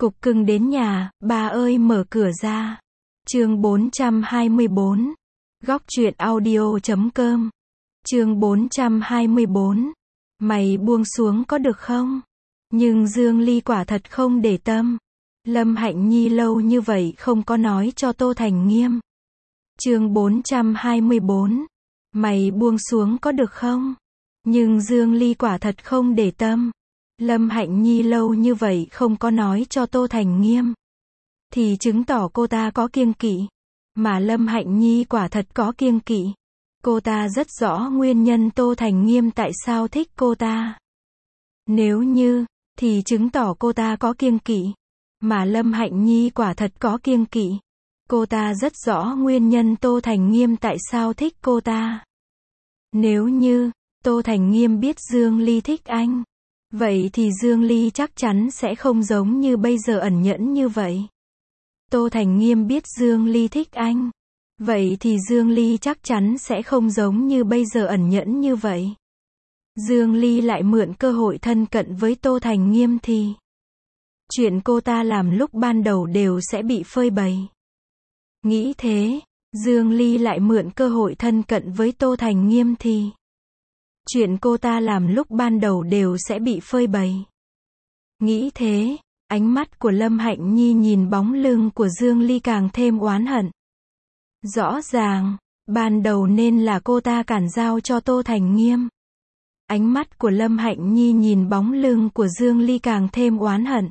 Cục cưng đến nhà, bà ơi mở cửa ra. Chương 424. Góc truyện audio.com. Chương 424. Mày buông xuống có được không? Nhưng Dương Ly quả thật không để tâm. Lâm Hạnh Nhi lâu như vậy không có nói cho Tô Thành Nghiêm. Chương 424. Mày buông xuống có được không? Nhưng Dương Ly quả thật không để tâm. Lâm Hạnh Nhi lâu như vậy không có nói cho Tô Thành Nghiêm, thì chứng tỏ cô ta có kiêng kỵ. Mà Lâm Hạnh Nhi quả thật có kiêng kỵ. Cô ta rất rõ nguyên nhân Tô Thành Nghiêm tại sao thích cô ta. Nếu như, thì chứng tỏ cô ta có kiêng kỵ. Mà Lâm Hạnh Nhi quả thật có kiêng kỵ. Cô ta rất rõ nguyên nhân Tô Thành Nghiêm tại sao thích cô ta. Nếu như, Tô Thành Nghiêm biết Dương Ly thích anh, vậy thì Dương Ly chắc chắn sẽ không giống như bây giờ ẩn nhẫn như vậy. Tô Thành Nghiêm biết Dương Ly thích anh, vậy thì Dương Ly chắc chắn sẽ không giống như bây giờ ẩn nhẫn như vậy. Dương Ly lại mượn cơ hội thân cận với Tô Thành Nghiêm thì chuyện cô ta làm lúc ban đầu đều sẽ bị phơi bày. Nghĩ thế, Dương Ly lại mượn cơ hội thân cận với Tô Thành Nghiêm thì chuyện cô ta làm lúc ban đầu đều sẽ bị phơi bày. Nghĩ thế, ánh mắt của Lâm Hạnh Nhi nhìn bóng lưng của Dương Ly càng thêm oán hận. Rõ ràng, ban đầu nên là cô ta cản giao cho Tô Thành Nghiêm. Ánh mắt của Lâm Hạnh Nhi nhìn bóng lưng của Dương Ly càng thêm oán hận.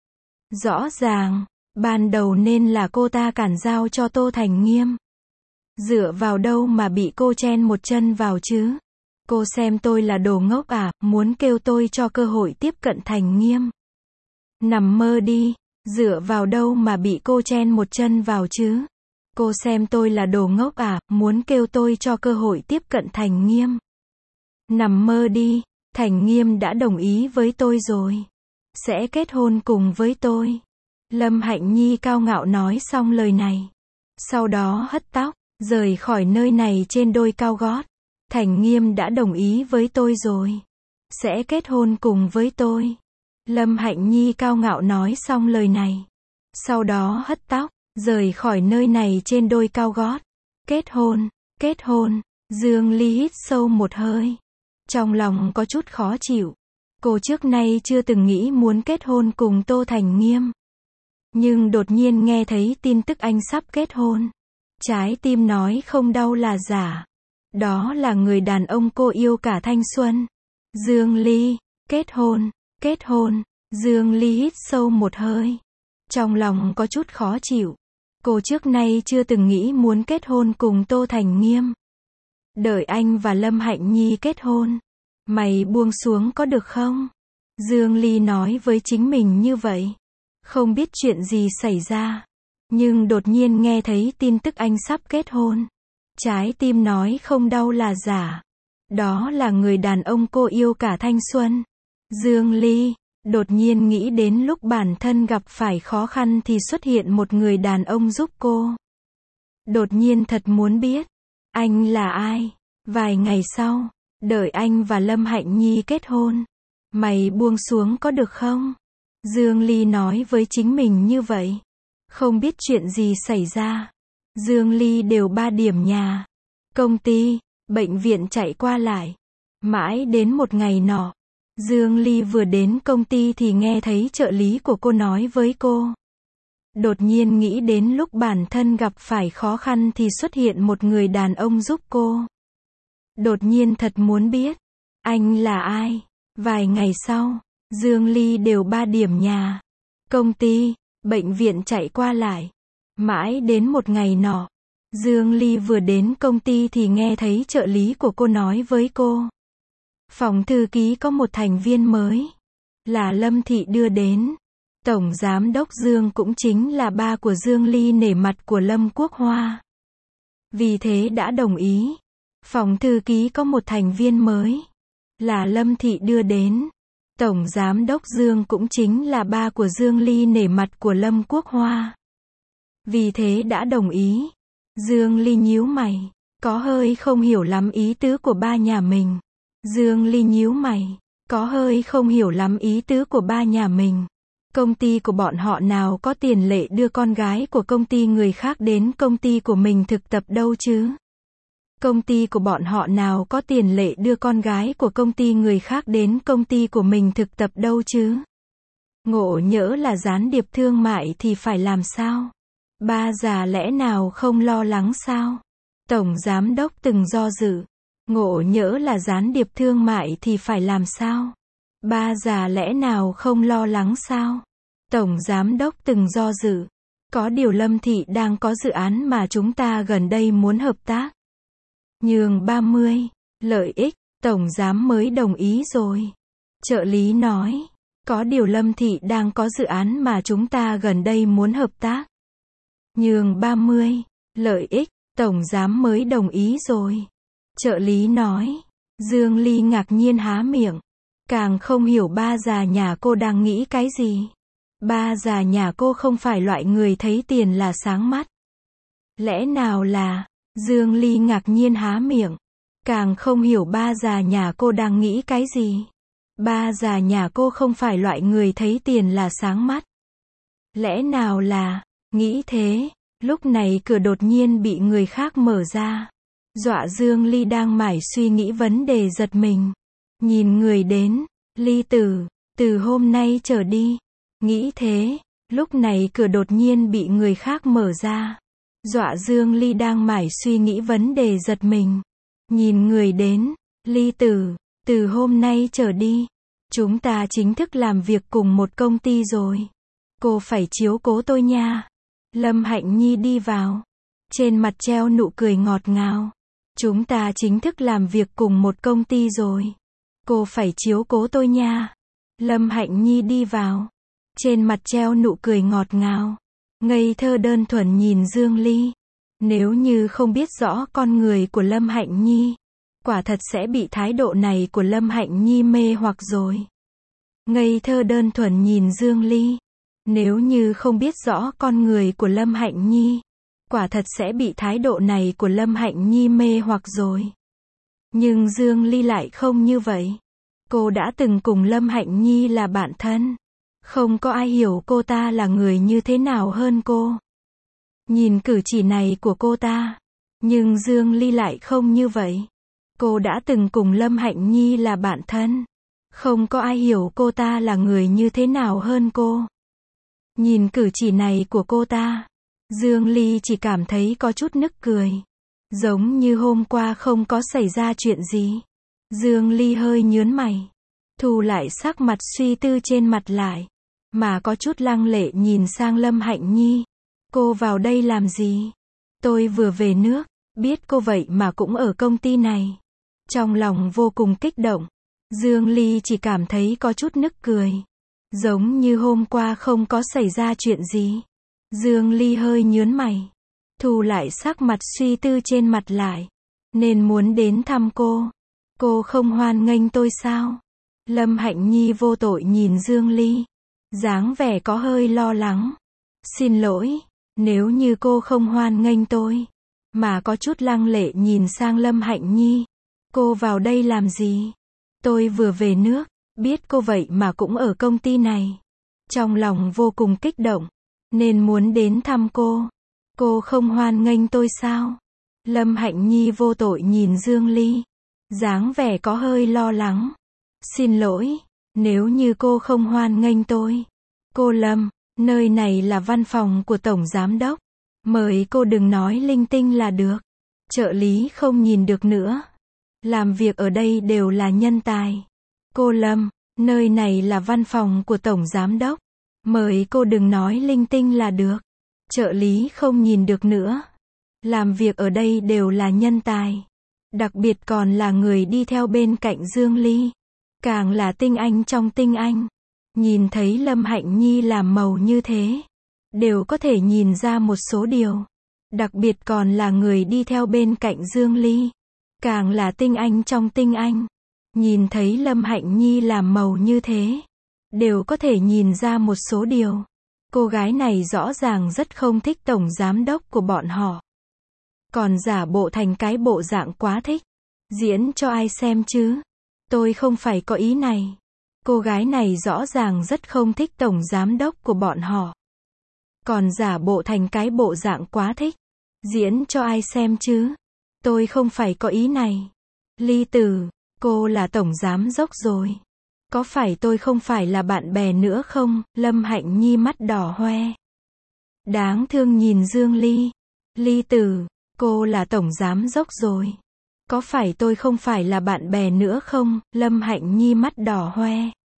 Rõ ràng, ban đầu nên là cô ta cản giao cho Tô Thành Nghiêm. Dựa vào đâu mà bị cô chen một chân vào chứ? Cô xem tôi là đồ ngốc à, muốn kêu tôi cho cơ hội tiếp cận Thành Nghiêm. Nằm mơ đi, dựa vào đâu mà bị cô chen một chân vào chứ? Cô xem tôi là đồ ngốc à, muốn kêu tôi cho cơ hội tiếp cận Thành Nghiêm. Nằm mơ đi, Thành Nghiêm đã đồng ý với tôi rồi. Sẽ kết hôn cùng với tôi. Lâm Hạnh Nhi cao ngạo nói xong lời này. Sau đó hất tóc, rời khỏi nơi này trên đôi cao gót. Thành Nghiêm đã đồng ý với tôi rồi. Sẽ kết hôn cùng với tôi. Lâm Hạnh Nhi cao ngạo nói xong lời này. Sau đó hất tóc, rời khỏi nơi này trên đôi cao gót. Kết hôn, kết hôn. Dương Ly hít sâu một hơi. Trong lòng có chút khó chịu. Cô trước nay chưa từng nghĩ muốn kết hôn cùng Tô Thành Nghiêm. Nhưng đột nhiên nghe thấy tin tức anh sắp kết hôn. Trái tim nói không đau là giả. Đó là người đàn ông cô yêu cả thanh xuân. Dương Ly, kết hôn, kết hôn. Dương Ly hít sâu một hơi. Trong lòng có chút khó chịu. Cô trước nay chưa từng nghĩ muốn kết hôn cùng Tô Thành Nghiêm. Đợi anh và Lâm Hạnh Nhi kết hôn. Mày buông xuống có được không? Dương Ly nói với chính mình như vậy. Không biết chuyện gì xảy ra. Nhưng đột nhiên nghe thấy tin tức anh sắp kết hôn. Trái tim nói không đau là giả. Đó là người đàn ông cô yêu cả thanh xuân. Dương Ly, đột nhiên nghĩ đến lúc bản thân gặp phải khó khăn thì xuất hiện một người đàn ông giúp cô. Đột nhiên thật muốn biết, anh là ai? Vài ngày sau, đợi anh và Lâm Hạnh Nhi kết hôn. Mày buông xuống có được không? Dương Ly nói với chính mình như vậy. Không biết chuyện gì xảy ra. Dương Ly đều 3 điểm nhà, công ty, bệnh viện chạy qua lại. Mãi đến một ngày nọ, Dương Ly vừa đến công ty thì nghe thấy trợ lý của cô nói với cô. Đột nhiên nghĩ đến lúc bản thân gặp phải khó khăn thì xuất hiện một người đàn ông giúp cô. Đột nhiên thật muốn biết, anh là ai? Vài ngày sau, Dương Ly đều 3 điểm nhà, công ty, bệnh viện chạy qua lại. Mãi đến một ngày nọ, Dương Ly vừa đến công ty thì nghe thấy trợ lý của cô nói với cô. Phòng thư ký có một thành viên mới, là Lâm Thị đưa đến. Tổng giám đốc Dương cũng chính là ba của Dương Ly nể mặt của Lâm Quốc Hoa. Vì thế đã đồng ý. Phòng thư ký có một thành viên mới, là Lâm Thị đưa đến. Tổng giám đốc Dương cũng chính là ba của Dương Ly nể mặt của Lâm Quốc Hoa. Vì thế đã đồng ý. Dương Ly nhíu mày, có hơi không hiểu lắm ý tứ của ba nhà mình. Dương Ly nhíu mày, có hơi không hiểu lắm ý tứ của ba nhà mình. Công ty của bọn họ nào có tiền lệ đưa con gái của công ty người khác đến công ty của mình thực tập đâu chứ? Công ty của bọn họ nào có tiền lệ đưa con gái của công ty người khác đến công ty của mình thực tập đâu chứ? Ngộ nhỡ là gián điệp thương mại thì phải làm sao? Ba già lẽ nào không lo lắng sao? Tổng giám đốc từng do dự. Ngộ nhỡ là gián điệp thương mại thì phải làm sao? Ba già lẽ nào không lo lắng sao? Tổng giám đốc từng do dự. Có điều Lâm Thị đang có dự án mà chúng ta gần đây muốn hợp tác. Nhường 30, lợi ích, tổng giám mới đồng ý rồi. Trợ lý nói, có điều Lâm Thị đang có dự án mà chúng ta gần đây muốn hợp tác. Nhường 30, lợi ích, tổng giám mới đồng ý rồi. Trợ lý nói, Dương Ly ngạc nhiên há miệng. Càng không hiểu ba già nhà cô đang nghĩ cái gì. Ba già nhà cô không phải loại người thấy tiền là sáng mắt. Lẽ nào là, Dương Ly ngạc nhiên há miệng. Càng không hiểu ba già nhà cô đang nghĩ cái gì. Ba già nhà cô không phải loại người thấy tiền là sáng mắt. Lẽ nào là, nghĩ thế, lúc này cửa đột nhiên bị người khác mở ra. Dọa Dương Ly đang mải suy nghĩ vấn đề giật mình. Nhìn người đến, Ly tử, từ hôm nay trở đi. Nghĩ thế, lúc này cửa đột nhiên bị người khác mở ra. Dọa Dương Ly đang mải suy nghĩ vấn đề giật mình. Nhìn người đến, Ly tử, từ hôm nay trở đi. Chúng ta chính thức làm việc cùng một công ty rồi. Cô phải chiếu cố tôi nha. Lâm Hạnh Nhi đi vào. Trên mặt treo nụ cười ngọt ngào. Chúng ta chính thức làm việc cùng một công ty rồi. Cô phải chiếu cố tôi nha. Lâm Hạnh Nhi đi vào. Trên mặt treo nụ cười ngọt ngào. Ngây thơ đơn thuần nhìn Dương Ly. Nếu như không biết rõ con người của Lâm Hạnh Nhi, quả thật sẽ bị thái độ này của Lâm Hạnh Nhi mê hoặc rồi. Ngây thơ đơn thuần nhìn Dương Ly. Nếu như không biết rõ con người của Lâm Hạnh Nhi, quả thật sẽ bị thái độ này của Lâm Hạnh Nhi mê hoặc rồi. Nhưng Dương Ly lại không như vậy. Cô đã từng cùng Lâm Hạnh Nhi là bạn thân. Không có ai hiểu cô ta là người như thế nào hơn cô. Nhìn cử chỉ này của cô ta. Nhưng Dương Ly lại không như vậy. Cô đã từng cùng Lâm Hạnh Nhi là bạn thân. Không có ai hiểu cô ta là người như thế nào hơn cô. Nhìn cử chỉ này của cô ta. Dương Ly chỉ cảm thấy có chút nức cười. Giống như hôm qua không có xảy ra chuyện gì. Dương Ly hơi nhướng mày. Thu lại sắc mặt suy tư trên mặt lại. Mà có chút lăng lệ nhìn sang Lâm Hạnh Nhi. Cô vào đây làm gì? Tôi vừa về nước. Biết cô vậy mà cũng ở công ty này. Trong lòng vô cùng kích động. Dương Ly chỉ cảm thấy có chút nức cười. Giống như hôm qua không có xảy ra chuyện gì. Dương Ly hơi nhướng mày. Thu lại sắc mặt suy tư trên mặt lại. Nên muốn đến thăm cô. Cô không hoan nghênh tôi sao? Lâm Hạnh Nhi vô tội nhìn Dương Ly. Dáng vẻ có hơi lo lắng. Xin lỗi, nếu như cô không hoan nghênh tôi. Mà có chút lăng lệ nhìn sang Lâm Hạnh Nhi. Cô vào đây làm gì? Tôi vừa về nước. Biết cô vậy mà cũng ở công ty này. Trong lòng vô cùng kích động. Nên muốn đến thăm cô. Cô không hoan nghênh tôi sao? Lâm Hạnh Nhi vô tội nhìn Dương Ly. Dáng vẻ có hơi lo lắng. Xin lỗi, nếu như cô không hoan nghênh tôi. Cô Lâm, nơi này là văn phòng của Tổng Giám Đốc. Mời cô đừng nói linh tinh là được. Trợ lý không nhìn được nữa. Làm việc ở đây đều là nhân tài. Cô Lâm, nơi này là văn phòng của Tổng Giám Đốc. Mời cô đừng nói linh tinh là được. Trợ lý không nhìn được nữa. Làm việc ở đây đều là nhân tài. Đặc biệt còn là người đi theo bên cạnh Dương Ly. Càng là tinh anh trong tinh anh. Nhìn thấy Lâm Hạnh Nhi làm màu như thế. Đều có thể nhìn ra một số điều. Đặc biệt còn là người đi theo bên cạnh Dương Ly. Càng là tinh anh trong tinh anh. Nhìn thấy Lâm Hạnh Nhi làm màu như thế. Đều có thể nhìn ra một số điều. Cô gái này rõ ràng rất không thích tổng giám đốc của bọn họ. Còn giả bộ thành cái bộ dạng quá thích. Diễn cho ai xem chứ? Tôi không phải có ý này. Cô gái này rõ ràng rất không thích tổng giám đốc của bọn họ. Còn giả bộ thành cái bộ dạng quá thích. Diễn cho ai xem chứ? Tôi không phải có ý này. Ly Tử, cô là tổng giám đốc rồi. Có phải tôi không phải là bạn bè nữa không? Lâm Hạnh Nhi mắt đỏ hoe. Đáng thương nhìn Dương Ly. Ly Tử, cô là tổng giám đốc rồi. Có phải tôi không phải là bạn bè nữa không? Lâm Hạnh Nhi mắt đỏ hoe.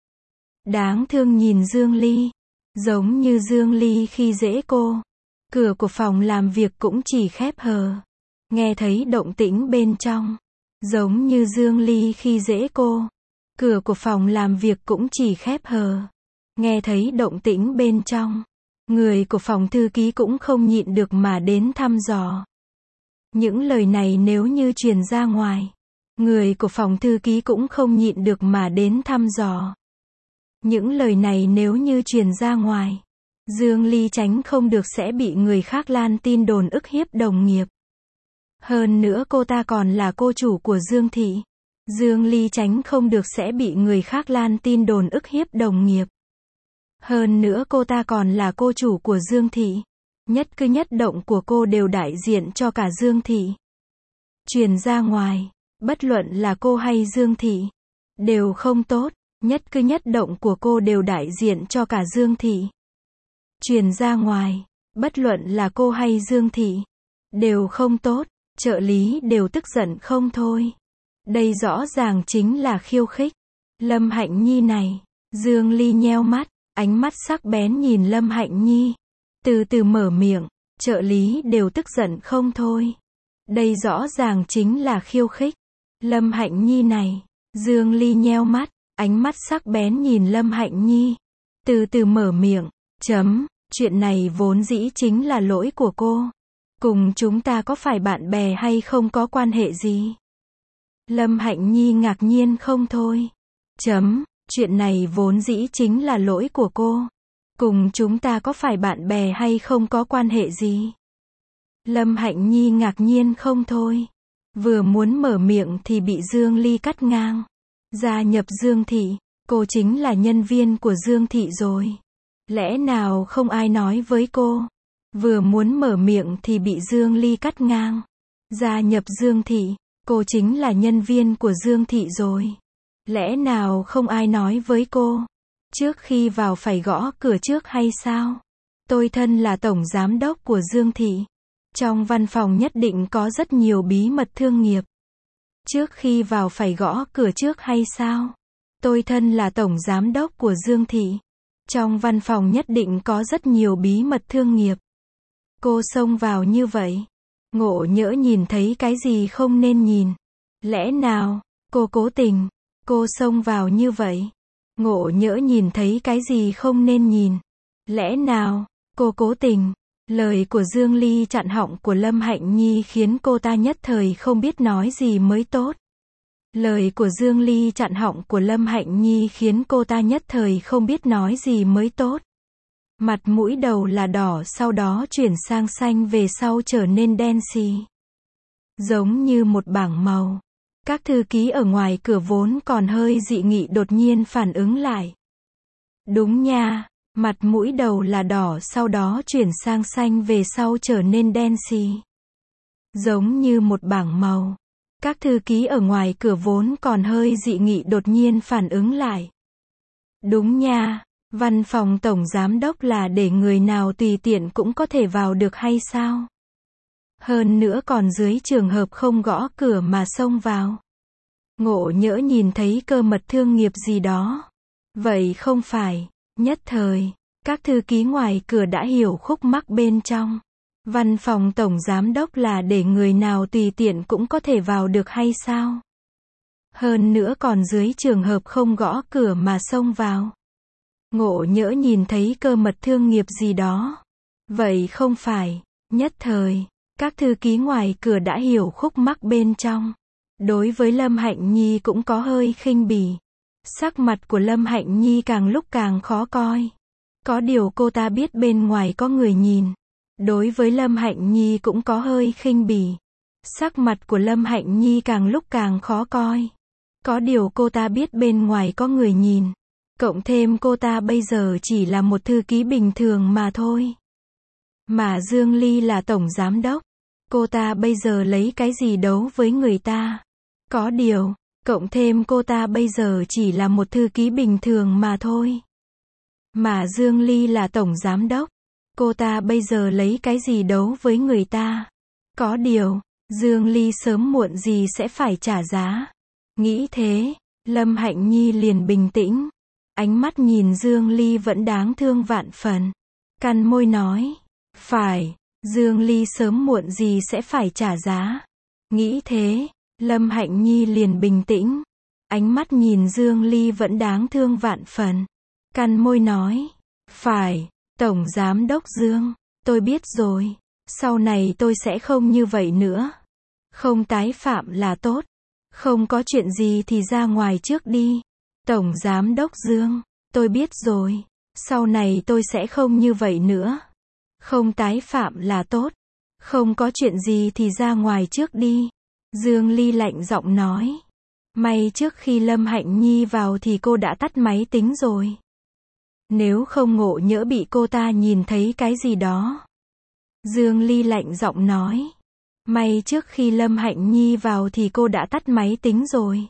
Đáng thương nhìn Dương Ly. Giống như Dương Ly khi dễ cô. Cửa của phòng làm việc cũng chỉ khép hờ. Nghe thấy động tĩnh bên trong. Giống như Dương Ly khi dễ cô. Cửa của phòng làm việc cũng chỉ khép hờ. Nghe thấy động tĩnh bên trong. Người của phòng thư ký cũng không nhịn được mà đến thăm dò. Những lời này nếu như truyền ra ngoài. Người của phòng thư ký cũng không nhịn được mà đến thăm dò. Những lời này nếu như truyền ra ngoài. Dương Ly tránh không được sẽ bị người khác lan tin đồn ức hiếp đồng nghiệp. Hơn nữa cô ta còn là cô chủ của Dương Thị. Dương Ly tránh không được sẽ bị người khác lan tin đồn ức hiếp đồng nghiệp. Hơn nữa cô ta còn là cô chủ của Dương Thị. Nhất cử nhất động của cô đều đại diện cho cả Dương Thị. Truyền ra ngoài, bất luận là cô hay Dương Thị, đều không tốt. Nhất cử nhất động của cô đều đại diện cho cả Dương Thị. Truyền ra ngoài, bất luận là cô hay Dương Thị, đều không tốt. Trợ lý đều tức giận không thôi. Đây rõ ràng chính là khiêu khích. Lâm Hạnh Nhi này. Dương Ly nheo mắt, ánh mắt sắc bén nhìn Lâm Hạnh Nhi. Từ từ mở miệng, trợ lý đều tức giận không thôi. Đây rõ ràng chính là khiêu khích. Lâm Hạnh Nhi này. Dương Ly nheo mắt, ánh mắt sắc bén nhìn Lâm Hạnh Nhi. Từ từ mở miệng, chuyện này vốn dĩ chính là lỗi của cô. Cùng chúng ta có phải bạn bè hay không có quan hệ gì? Lâm Hạnh Nhi ngạc nhiên không thôi. Chuyện này vốn dĩ chính là lỗi của cô. Cùng chúng ta có phải bạn bè hay không có quan hệ gì? Lâm Hạnh Nhi ngạc nhiên không thôi. Vừa muốn mở miệng thì bị Dương Ly cắt ngang. Gia nhập Dương Thị, cô chính là nhân viên của Dương Thị rồi. Lẽ nào không ai nói với cô? Vừa muốn mở miệng thì bị Dương Ly cắt ngang. Gia nhập Dương Thị, cô chính là nhân viên của Dương Thị rồi. Lẽ nào không ai nói với cô? Trước khi vào phải gõ cửa trước hay sao? Tôi thân là tổng giám đốc của Dương Thị. Trong văn phòng nhất định có rất nhiều bí mật thương nghiệp. Trước khi vào phải gõ cửa trước hay sao? Tôi thân là tổng giám đốc của Dương Thị. Trong văn phòng nhất định có rất nhiều bí mật thương nghiệp. Cô xông vào như vậy. Ngộ nhỡ nhìn thấy cái gì không nên nhìn. Lẽ nào, cô cố tình. Cô xông vào như vậy. Ngộ nhỡ nhìn thấy cái gì không nên nhìn. Lẽ nào, cô cố tình. Lời của Dương Ly chặn họng của Lâm Hạnh Nhi khiến cô ta nhất thời không biết nói gì mới tốt. Lời của Dương Ly chặn họng của Lâm Hạnh Nhi khiến cô ta nhất thời không biết nói gì mới tốt. Mặt mũi đầu là đỏ sau đó chuyển sang xanh về sau trở nên đen xì. Giống như một bảng màu. Các thư ký ở ngoài cửa vốn còn hơi dị nghị đột nhiên phản ứng lại. Đúng nha, mặt mũi đầu là đỏ sau đó chuyển sang xanh về sau trở nên đen xì. Giống như một bảng màu. Các thư ký ở ngoài cửa vốn còn hơi dị nghị đột nhiên phản ứng lại. Đúng nha, văn phòng tổng giám đốc là để người nào tùy tiện cũng có thể vào được hay sao? Hơn nữa còn dưới trường hợp không gõ cửa mà xông vào. Ngộ nhỡ nhìn thấy cơ mật thương nghiệp gì đó. Vậy không phải. Nhất thời, các thư ký ngoài cửa đã hiểu khúc mắc bên trong. Văn phòng tổng giám đốc là để người nào tùy tiện cũng có thể vào được hay sao? Hơn nữa còn dưới trường hợp không gõ cửa mà xông vào. Ngộ nhỡ nhìn thấy cơ mật thương nghiệp gì đó. Vậy không phải. Nhất thời, các thư ký ngoài cửa đã hiểu khúc mắc bên trong. Đối với Lâm Hạnh Nhi cũng có hơi khinh bỉ. Sắc mặt của Lâm Hạnh Nhi càng lúc càng khó coi. Có điều cô ta biết bên ngoài có người nhìn. Đối với Lâm Hạnh Nhi cũng có hơi khinh bỉ. Sắc mặt của Lâm Hạnh Nhi càng lúc càng khó coi. Có điều cô ta biết bên ngoài có người nhìn. Cộng thêm cô ta bây giờ chỉ là một thư ký bình thường mà thôi. Mà Dương Ly là tổng giám đốc. Cô ta bây giờ lấy cái gì đấu với người ta? Có điều, cộng thêm cô ta bây giờ chỉ là một thư ký bình thường mà thôi. Mà Dương Ly là tổng giám đốc. Cô ta bây giờ lấy cái gì đấu với người ta? Có điều, Dương Ly sớm muộn gì sẽ phải trả giá. Nghĩ thế, Lâm Hạnh Nhi liền bình tĩnh. Ánh mắt nhìn Dương Ly vẫn đáng thương vạn phần. Cắn môi nói, phải, Dương Ly sớm muộn gì sẽ phải trả giá. Nghĩ thế, Lâm Hạnh Nhi liền bình tĩnh. Ánh mắt nhìn Dương Ly vẫn đáng thương vạn phần. Cắn môi nói, phải, Tổng Giám đốc Dương, tôi biết rồi. Sau này tôi sẽ không như vậy nữa. Không tái phạm là tốt. Không có chuyện gì thì ra ngoài trước đi. Tổng Giám đốc Dương, tôi biết rồi. Sau này tôi sẽ không như vậy nữa. Không tái phạm là tốt. Không có chuyện gì thì ra ngoài trước đi. Dương Ly lạnh giọng nói. May trước khi Lâm Hạnh Nhi vào thì cô đã tắt máy tính rồi. Nếu không ngộ nhỡ bị cô ta nhìn thấy cái gì đó. Dương Ly lạnh giọng nói. May trước khi Lâm Hạnh Nhi vào thì cô đã tắt máy tính rồi.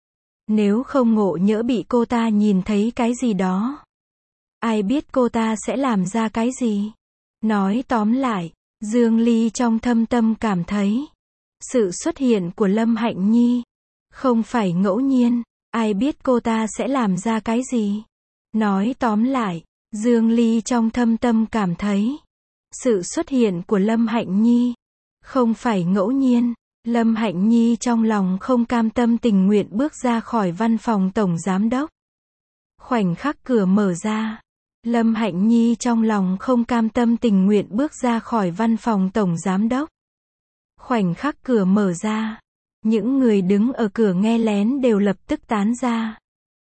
Nếu không ngộ nhỡ bị cô ta nhìn thấy cái gì đó. Ai biết cô ta sẽ làm ra cái gì? Nói tóm lại, Dương Ly trong thâm tâm cảm thấy. Sự xuất hiện của Lâm Hạnh Nhi không phải ngẫu nhiên. Ai biết cô ta sẽ làm ra cái gì? Nói tóm lại, Dương Ly trong thâm tâm cảm thấy. Sự xuất hiện của Lâm Hạnh Nhi không phải ngẫu nhiên. Lâm Hạnh Nhi trong lòng không cam tâm tình nguyện bước ra khỏi văn phòng tổng giám đốc. Khoảnh khắc cửa mở ra, Lâm Hạnh Nhi trong lòng không cam tâm tình nguyện bước ra khỏi văn phòng tổng giám đốc. Khoảnh khắc cửa mở ra, những người đứng ở cửa nghe lén đều lập tức tán ra.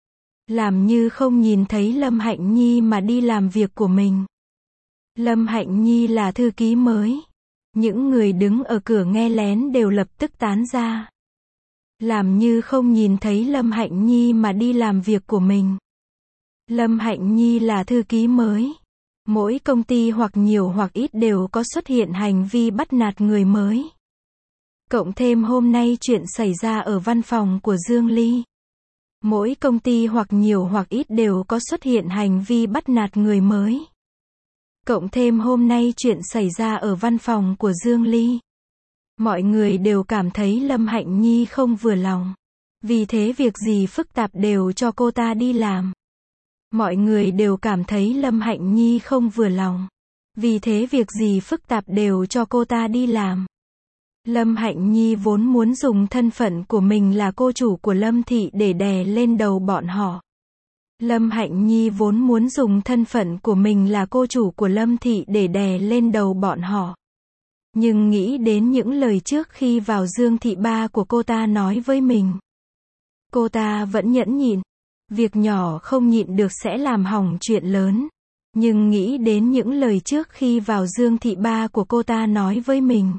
Làm như không nhìn thấy Lâm Hạnh Nhi mà đi làm việc của mình. Lâm Hạnh Nhi là thư ký mới. Những người đứng ở cửa nghe lén đều lập tức tán ra. Làm như không nhìn thấy Lâm Hạnh Nhi mà đi làm việc của mình. Lâm Hạnh Nhi là thư ký mới. Mỗi công ty hoặc nhiều hoặc ít đều có xuất hiện hành vi bắt nạt người mới. Cộng thêm hôm nay chuyện xảy ra ở văn phòng của Dương Ly. Mỗi công ty hoặc nhiều hoặc ít đều có xuất hiện hành vi bắt nạt người mới. Cộng thêm hôm nay chuyện xảy ra ở văn phòng của Dương Ly. Mọi người đều cảm thấy Lâm Hạnh Nhi không vừa lòng. Vì thế việc gì phức tạp đều cho cô ta đi làm. Mọi người đều cảm thấy Lâm Hạnh Nhi không vừa lòng. Vì thế việc gì phức tạp đều cho cô ta đi làm. Lâm Hạnh Nhi vốn muốn dùng thân phận của mình là cô chủ của Lâm Thị để đè lên đầu bọn họ. Lâm Hạnh Nhi vốn muốn dùng thân phận của mình là cô chủ của Lâm Thị để đè lên đầu bọn họ. Nhưng nghĩ đến những lời trước khi vào Dương Thị ba của cô ta nói với mình. Cô ta vẫn nhẫn nhịn. Việc nhỏ không nhịn được sẽ làm hỏng chuyện lớn. Nhưng nghĩ đến những lời trước khi vào Dương Thị ba của cô ta nói với mình.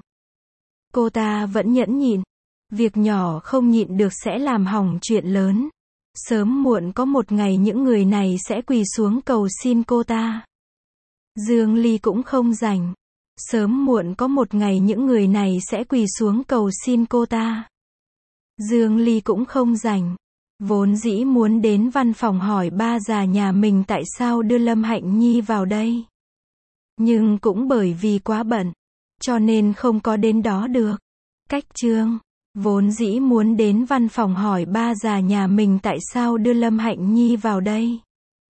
Cô ta vẫn nhẫn nhịn. Việc nhỏ không nhịn được sẽ làm hỏng chuyện lớn. Sớm muộn có một ngày những người này sẽ quỳ xuống cầu xin cô ta. Dương Ly cũng không rảnh. Sớm muộn có một ngày những người này sẽ quỳ xuống cầu xin cô ta. Dương Ly cũng không rảnh. Vốn dĩ muốn đến văn phòng hỏi ba già nhà mình tại sao đưa Lâm Hạnh Nhi vào đây. Nhưng cũng bởi vì quá bận. Cho nên không có đến đó được. Cách chương. Vốn dĩ muốn đến văn phòng hỏi ba già nhà mình tại sao đưa Lâm Hạnh Nhi vào đây.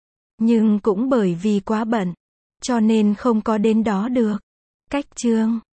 Nhưng cũng bởi vì quá bận. Cho nên không có đến đó được. Cách chương.